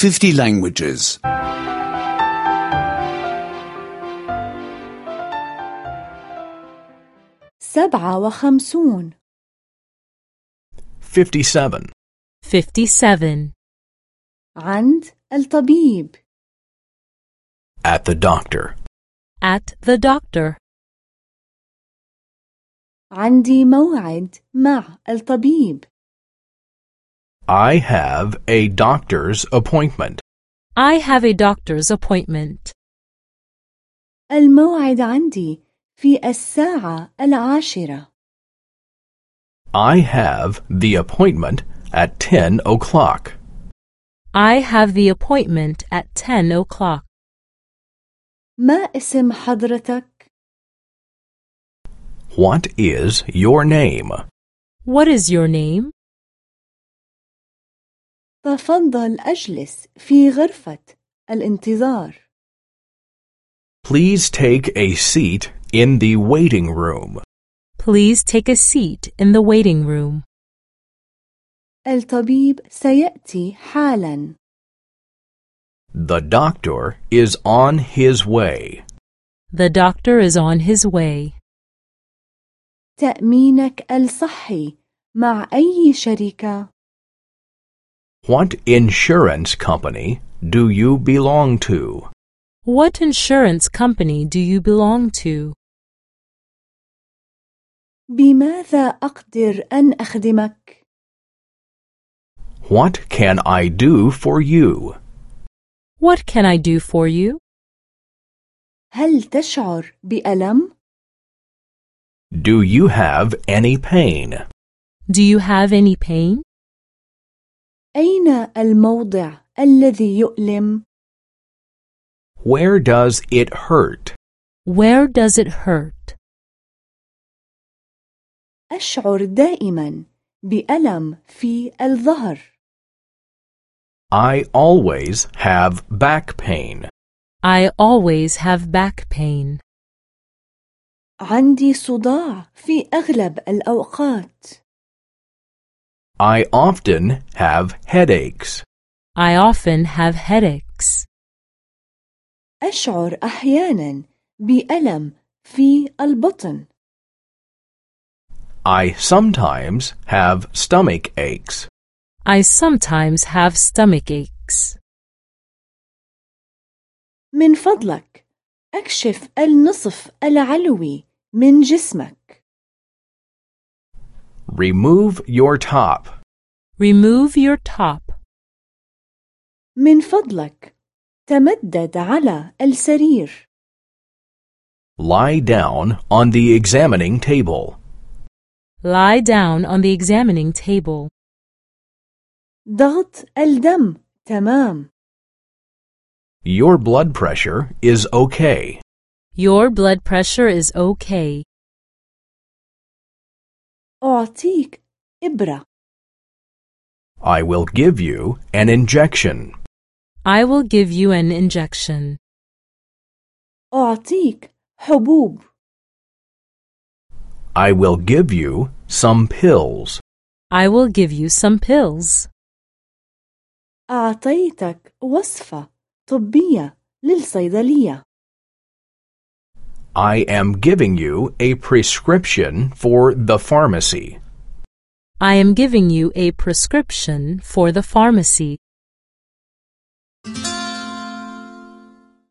50 languages. 57 57. 57. عند الطبيب. At the doctor. At the doctor. عندي موعد مع الطبيب. I have a doctor's appointment. I have a doctor's appointment. الموعد عندي في 10:10. I have the appointment at 10 o'clock. I have the appointment at 10 o'clock. ما اسم حضرتك؟ What is your name? What is your name? تفضل أجلس في غرفة الانتظار. Please take a seat in the waiting room. Please take a seat in the waiting room. الطبيب سيأتي حالا. The doctor is on his way. The doctor is on his way. تأمينك الصحي مع أي شركة؟ What insurance company do you belong to? What insurance company do you belong to? بماذا أقدر أن أخدمك؟ What can I do for you? What can I do for you? هل تشعر بألم؟ Do you have any pain? Do you have any pain? أين الموضع الذي يؤلم؟ Where does it hurt? Where does it hurt? أشعر دائما بألم في الظهر. I always have back pain. I always have back pain. عندي صداع في أغلب الأوقات. I often have headaches. I often have headaches. أشعر أحيانا بألم في البطن. I sometimes have stomach aches. I sometimes have stomach aches. من فضلك أكشف النصف العلوي من جسمك. Remove your top. Remove your top. من فضلك تمدد على السرير. Lie down on the examining table. Lie down on the examining table. ضغط الدم تمام. Your blood pressure is okay. Your blood pressure is okay. أعطيك إبرة. I will give you an injection. I will give you an injection. أعطيك حبوب. I will give you some pills. I will give you some pills. أعطيتك وصفة طبية للصيدلية. I am giving you a prescription for the pharmacy. I am giving you a prescription for the pharmacy.